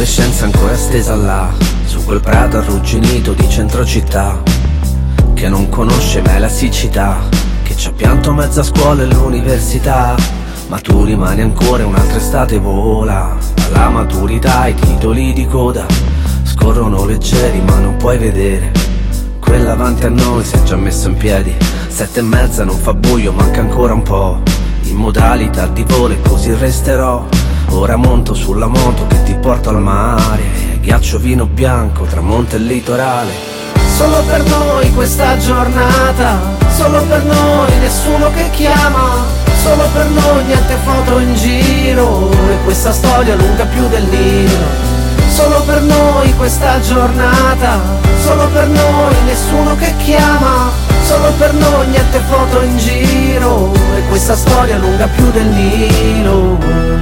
L'adolescenza ancora stesa là, su quel prato arrugginito di centro città, che non conosce mai la siccità, che ci ha pianto mezza scuola e l'università. Ma tu rimani ancora, un'altra estate vola, alla maturità i titoli di coda scorrono leggeri ma non puoi vedere quella avanti a noi si è già messo in piedi. 7:30 non fa buio, manca ancora un po', in modalità di volo e così resterò. Ora monto sulla moto che ti porto al mare, ghiaccio, vino bianco, tramonto e litorale. Solo per noi questa giornata, solo per noi nessuno che chiama, solo per noi niente foto in giro e questa storia lunga più del Nilo. Solo per noi questa giornata, solo per noi nessuno che chiama, solo per noi niente foto in giro e questa storia lunga più del Nilo.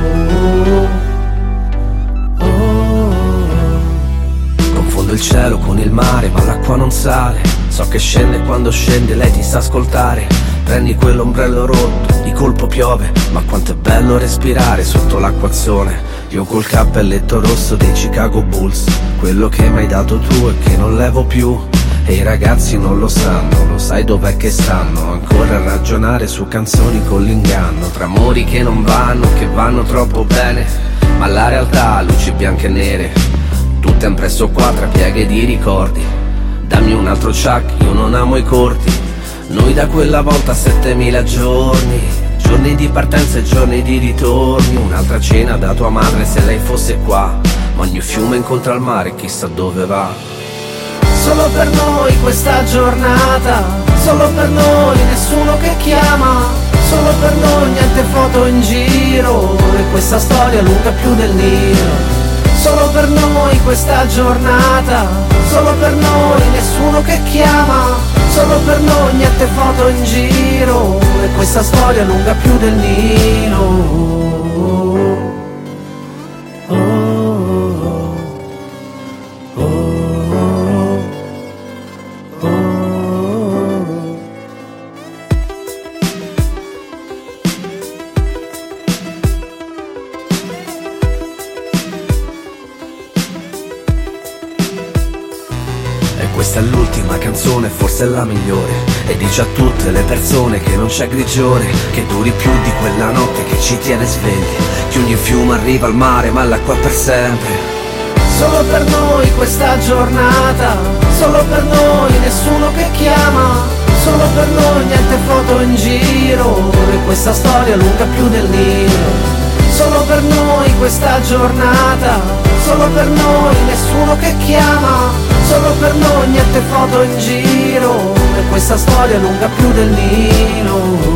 Confondo il cielo con il mare ma l'acqua non sale, so che scende e quando scende lei ti sa ascoltare. Prendi quell'ombrello rotto, di colpo piove, ma quanto è bello respirare sotto l'acquazzone. Io col cappelletto rosso dei Chicago Bulls, quello che mi hai dato tu e che non levo più. E i ragazzi non lo sanno, lo sai dov'è che stanno ancora a ragionare su canzoni con l'inganno, tra amori che non vanno, che vanno troppo bene, ma la realtà luci bianche e nere, tutte impresso qua tra pieghe di ricordi. Dammi un altro Chuck, io non amo i corti. Noi da quella volta 7000 giorni, giorni di partenza e giorni di ritorni. Un'altra cena da tua madre se lei fosse qua, ma ogni fiume incontra il mare, chissà dove va. Solo per noi questa giornata, solo per noi nessuno che chiama, solo per noi niente foto in giro e questa storia lunga più del Nilo. Solo per noi questa giornata, solo per noi nessuno che chiama, solo per noi niente foto in giro e questa storia lunga più del Nilo. Questa è l'ultima canzone, forse è la migliore, e dice a tutte le persone che non c'è grigiore che duri più di quella notte che ci tiene svegli, che ogni fiume arriva al mare ma l'acqua è per sempre. Solo per noi questa giornata, solo per noi nessuno che chiama, solo per noi niente foto in giro e questa storia lunga più del Nilo. Solo per noi questa giornata, solo per noi nessuno che chiama, solo per noi niente foto in giro e questa storia lunga più del Nilo.